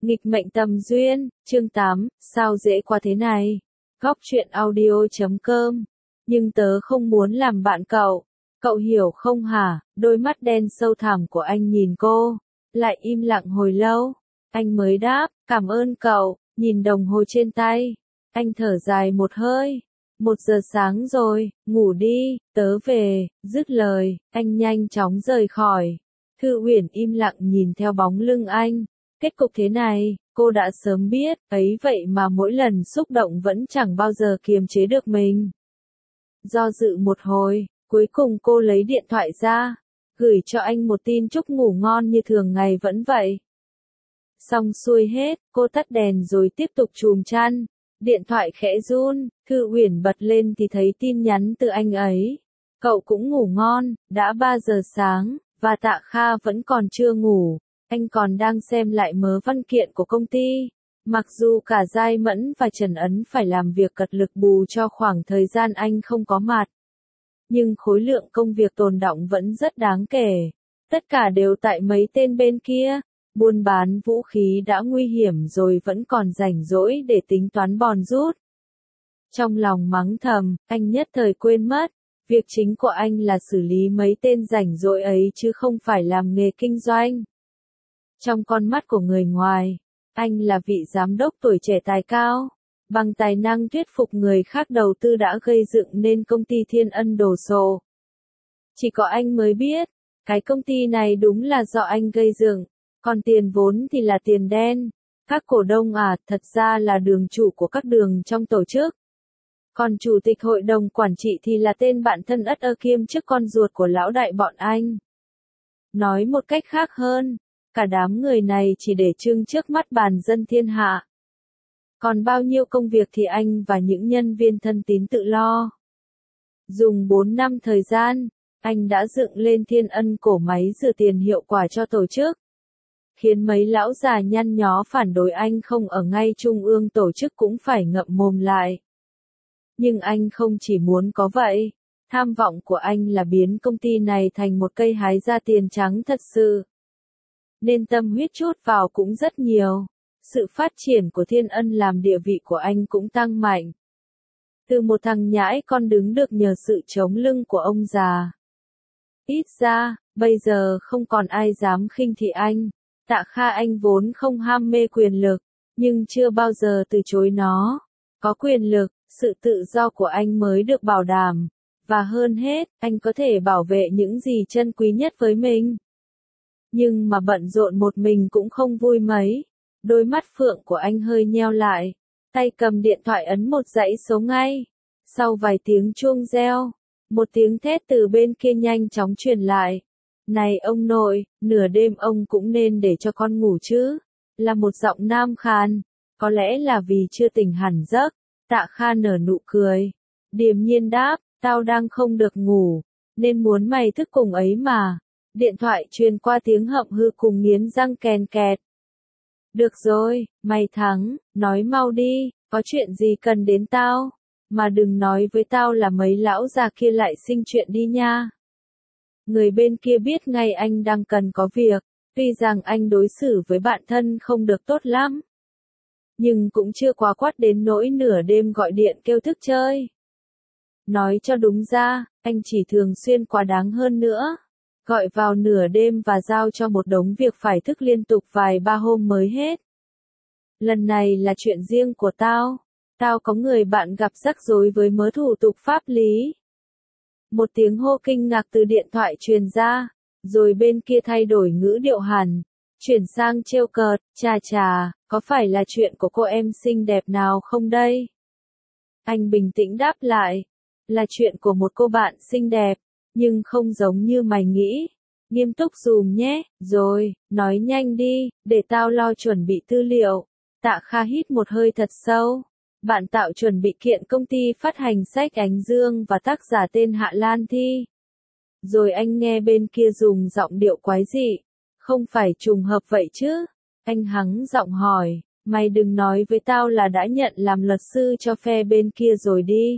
Nghịch mệnh tầm duyên, chương 8, sao dễ quá thế này? Góc truyện audio.com. Nhưng tớ không muốn làm bạn cậu. Cậu hiểu không hả? Đôi mắt đen sâu thẳm của anh nhìn cô. Lại im lặng hồi lâu. Anh mới đáp, cảm ơn cậu. Nhìn đồng hồ trên tay. Anh thở dài một hơi. 1 giờ sáng rồi, ngủ đi, tớ về. Dứt lời, anh nhanh chóng rời khỏi. Thư Uyển im lặng nhìn theo bóng lưng anh. Kết cục thế này, cô đã sớm biết, ấy vậy mà mỗi lần xúc động vẫn chẳng bao giờ kiềm chế được mình. Do dự một hồi, cuối cùng cô lấy điện thoại ra, gửi cho anh một tin chúc ngủ ngon như thường ngày vẫn vậy. Xong xuôi hết, cô tắt đèn rồi tiếp tục chùm chăn. Điện thoại khẽ run, Thư Uyển bật lên thì thấy tin nhắn từ anh ấy. Cậu cũng ngủ ngon, đã 3 giờ sáng, và Tạ Kha vẫn còn chưa ngủ. Anh còn đang xem lại mớ văn kiện của công ty. Mặc dù cả Giai Mẫn và Trần Ấn phải làm việc cật lực bù cho khoảng thời gian anh không có mặt. Nhưng khối lượng công việc tồn đọng vẫn rất đáng kể. Tất cả đều tại mấy tên bên kia. Buôn bán vũ khí đã nguy hiểm rồi vẫn còn rảnh rỗi để tính toán bòn rút. Trong lòng mắng thầm, anh nhất thời quên mất. Việc chính của anh là xử lý mấy tên rảnh rỗi ấy chứ không phải làm nghề kinh doanh. Trong con mắt của người ngoài, anh là vị giám đốc tuổi trẻ tài cao, bằng tài năng thuyết phục người khác đầu tư đã gây dựng nên công ty Thiên Ân đổ sộ. Chỉ có anh mới biết, cái công ty này đúng là do anh gây dựng, còn tiền vốn thì là tiền đen. Các cổ đông thật ra là đường chủ của các đường trong tổ chức. Còn chủ tịch hội đồng quản trị thì là tên bạn thân ất ơ kiêm chức con ruột của lão đại bọn anh. Nói một cách khác hơn, cả đám người này chỉ để trưng trước mắt bàn dân thiên hạ. Còn bao nhiêu công việc thì anh và những nhân viên thân tín tự lo. Dùng 4 năm thời gian, anh đã dựng lên Thiên Ân cổ máy rửa tiền hiệu quả cho tổ chức. Khiến mấy lão già nhăn nhó phản đối anh không ở ngay trung ương tổ chức cũng phải ngậm mồm lại. Nhưng anh không chỉ muốn có vậy. Tham vọng của anh là biến công ty này thành một cây hái ra tiền trắng thật sự. Nên tâm huyết chút vào cũng rất nhiều. Sự phát triển của Thiên Ân làm địa vị của anh cũng tăng mạnh. Từ một thằng nhãi con đứng được nhờ sự chống lưng của ông già. Ít ra, bây giờ không còn ai dám khinh thị anh. Tạ Kha anh vốn không ham mê quyền lực, nhưng chưa bao giờ từ chối nó. Có quyền lực, sự tự do của anh mới được bảo đảm. Và hơn hết, anh có thể bảo vệ những gì chân quý nhất với mình. Nhưng mà bận rộn một mình cũng không vui mấy. Đôi mắt phượng của anh hơi nheo lại. Tay cầm điện thoại ấn một dãy số ngay. Sau vài tiếng chuông reo, một tiếng thét từ bên kia nhanh chóng truyền lại. Này ông nội, nửa đêm ông cũng nên để cho con ngủ chứ. Là một giọng nam khàn. Có lẽ là vì chưa tỉnh hẳn giấc. Tạ Kha nở nụ cười. Điềm nhiên đáp, tao đang không được ngủ. Nên muốn mày thức cùng ấy mà. Điện thoại truyền qua tiếng hậm hư cùng nghiến răng kèn kẹt. Được rồi, mày thắng, nói mau đi, có chuyện gì cần đến tao. Mà đừng nói với tao là mấy lão già kia lại sinh chuyện đi nha. Người bên kia biết ngay anh đang cần có việc, tuy rằng anh đối xử với bạn thân không được tốt lắm. Nhưng cũng chưa quá quát đến nỗi nửa đêm gọi điện kêu thức chơi. Nói cho đúng ra, anh chỉ thường xuyên quá đáng hơn nữa. Gọi vào nửa đêm và giao cho một đống việc phải thức liên tục vài ba hôm mới hết. Lần này là chuyện riêng của tao. Tao có người bạn gặp rắc rối với mớ thủ tục pháp lý. Một tiếng hô kinh ngạc từ điện thoại truyền ra, rồi bên kia thay đổi ngữ điệu hẳn, chuyển sang trêu cợt, chà, có phải là chuyện của cô em xinh đẹp nào không đây? Anh bình tĩnh đáp lại, là chuyện của một cô bạn xinh đẹp, nhưng không giống như mày nghĩ. Nghiêm túc dùm nhé, rồi, nói nhanh đi, để tao lo chuẩn bị tư liệu. Tạ Kha hít một hơi thật sâu. Bạn tạo chuẩn bị kiện công ty phát hành sách Ánh Dương và tác giả tên Hạ Lan Thi. Rồi anh nghe bên kia dùng giọng điệu quái dị. Không phải trùng hợp vậy chứ? Anh hắng giọng hỏi, mày đừng nói với tao là đã nhận làm luật sư cho phe bên kia rồi đi.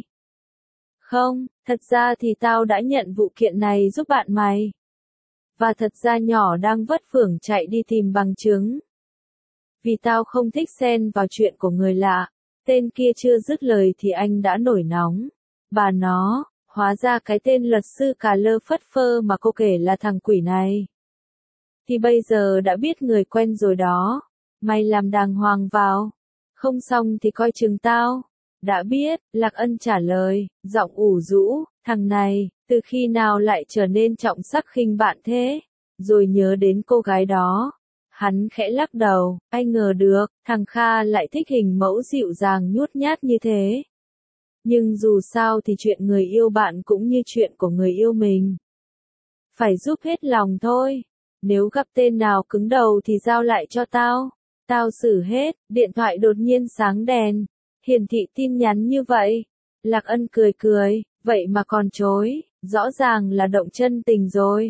Không, thật ra thì tao đã nhận vụ kiện này giúp bạn mày. Và thật ra nhỏ đang vất vưởng chạy đi tìm bằng chứng. Vì tao không thích xen vào chuyện của người lạ. Tên kia chưa dứt lời thì anh đã nổi nóng. Bà nó, hóa ra cái tên luật sư cà lơ phất phơ mà cô kể là thằng quỷ này. Thì bây giờ đã biết người quen rồi đó. Mày làm đàng hoàng vào. Không xong thì coi chừng tao. Đã biết, Lạc Ân trả lời, giọng ủ rũ, thằng này, từ khi nào lại trở nên trọng sắc khinh bạn thế? Rồi nhớ đến cô gái đó. Hắn khẽ lắc đầu, ai ngờ được, thằng Kha lại thích hình mẫu dịu dàng nhút nhát như thế. Nhưng dù sao thì chuyện người yêu bạn cũng như chuyện của người yêu mình. Phải giúp hết lòng thôi. Nếu gặp tên nào cứng đầu thì giao lại cho tao. Tao xử hết. Điện thoại đột nhiên sáng đèn. Hiển thị tin nhắn như vậy. Lạc Ân cười cười, vậy mà còn chối. Rõ ràng là động chân tình rồi.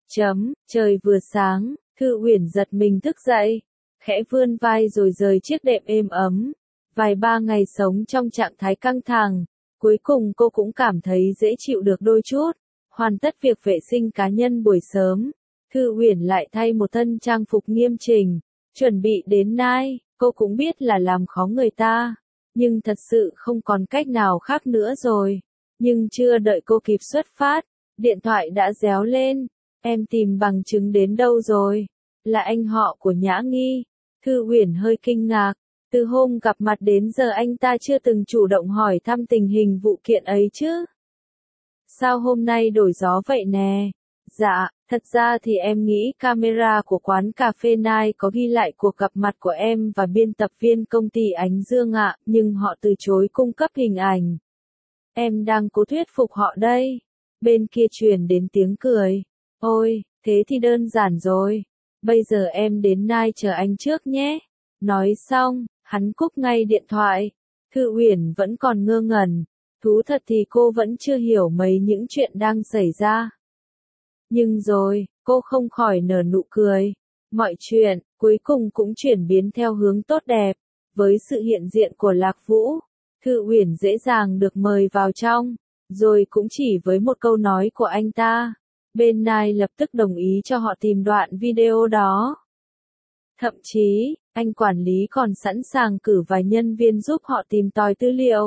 Trời vừa sáng, Thư Uyển giật mình thức dậy. Khẽ vươn vai rồi rời chiếc đệm êm ấm. Vài ba ngày sống trong trạng thái căng thẳng. Cuối cùng cô cũng cảm thấy dễ chịu được đôi chút. Hoàn tất việc vệ sinh cá nhân buổi sớm. Thư Uyển lại thay một thân trang phục nghiêm chỉnh. Chuẩn bị đến Nai, cô cũng biết là làm khó người ta. Nhưng thật sự không còn cách nào khác nữa rồi. Nhưng chưa đợi cô kịp xuất phát, điện thoại đã réo lên. Em tìm bằng chứng đến đâu rồi? Là anh họ của Nhã Nghi. Thư Uyển hơi kinh ngạc. Từ hôm gặp mặt đến giờ anh ta chưa từng chủ động hỏi thăm tình hình vụ kiện ấy chứ. Sao hôm nay đổi gió vậy nè? Dạ, thật ra thì em nghĩ camera của quán cà phê Nai có ghi lại cuộc gặp mặt của em và biên tập viên công ty Ánh Dương ạ, nhưng họ từ chối cung cấp hình ảnh. Em đang cố thuyết phục họ đây. Bên kia truyền đến tiếng cười. Ôi, thế thì đơn giản rồi. Bây giờ em đến Nai chờ anh trước nhé. Nói xong, hắn cúp ngay điện thoại. Thư Uyển vẫn còn ngơ ngẩn. Thú thật thì cô vẫn chưa hiểu mấy những chuyện đang xảy ra. Nhưng rồi, cô không khỏi nở nụ cười. Mọi chuyện, cuối cùng cũng chuyển biến theo hướng tốt đẹp. Với sự hiện diện của Lạc Vũ, Thư Uyển dễ dàng được mời vào trong. Rồi cũng chỉ với một câu nói của anh ta, bên Nai lập tức đồng ý cho họ tìm đoạn video đó. Thậm chí, anh quản lý còn sẵn sàng cử vài nhân viên giúp họ tìm tòi tư liệu.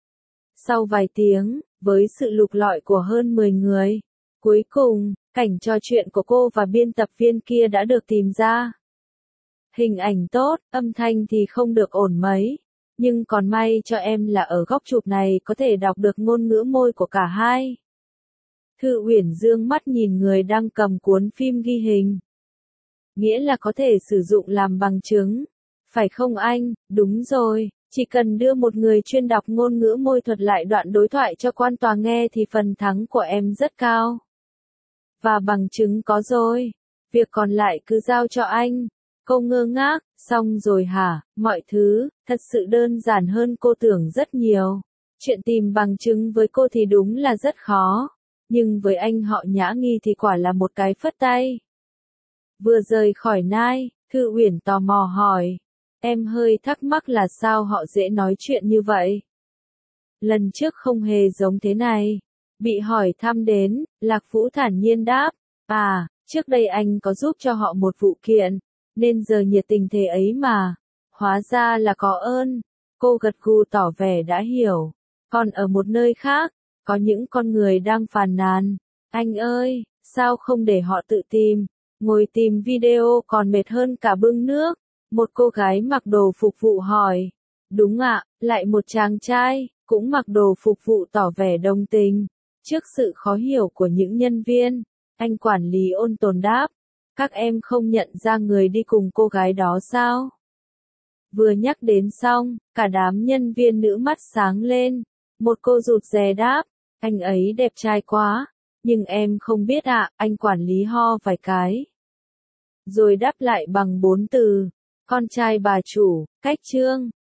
Sau vài tiếng, với sự lục lọi của hơn 10 người, cuối cùng, cảnh trò chuyện của cô và biên tập viên kia đã được tìm ra. Hình ảnh tốt, âm thanh thì không được ổn mấy. Nhưng còn may cho em là ở góc chụp này có thể đọc được ngôn ngữ môi của cả hai. Thư Uyển dương mắt nhìn người đang cầm cuốn phim ghi hình. Nghĩa là có thể sử dụng làm bằng chứng. Phải không anh? Đúng rồi, chỉ cần đưa một người chuyên đọc ngôn ngữ môi thuật lại đoạn đối thoại cho quan tòa nghe thì phần thắng của em rất cao. Và bằng chứng có rồi. Việc còn lại cứ giao cho anh. Cô ngơ ngác, xong rồi hả, mọi thứ, thật sự đơn giản hơn cô tưởng rất nhiều. Chuyện tìm bằng chứng với cô thì đúng là rất khó. Nhưng với anh họ Nhã Nghi thì quả là một cái phất tay. Vừa rời khỏi Nai, Thư Uyển tò mò hỏi. Em hơi thắc mắc là sao họ dễ nói chuyện như vậy. Lần trước không hề giống thế này. Bị hỏi thăm đến, Lạc Vũ thản nhiên đáp. À, trước đây anh có giúp cho họ một vụ kiện. Nên giờ nhiệt tình thế ấy mà. Hóa ra là có ơn. Cô gật gù tỏ vẻ đã hiểu. Còn ở một nơi khác, có những con người đang phàn nàn. Anh ơi, sao không để họ tự tìm? Ngồi tìm video còn mệt hơn cả bưng nước. Một cô gái mặc đồ phục vụ hỏi. Đúng ạ, lại một chàng trai, cũng mặc đồ phục vụ tỏ vẻ đồng tình. Trước sự khó hiểu của những nhân viên, anh quản lý ôn tồn đáp. Các em không nhận ra người đi cùng cô gái đó sao? Vừa nhắc đến xong, cả đám nhân viên nữ mắt sáng lên. Một cô rụt rè đáp, anh ấy đẹp trai quá. Nhưng em không biết ạ, anh quản lý ho vài cái. Rồi đáp lại bằng 4 từ. Con trai bà chủ, cách trương.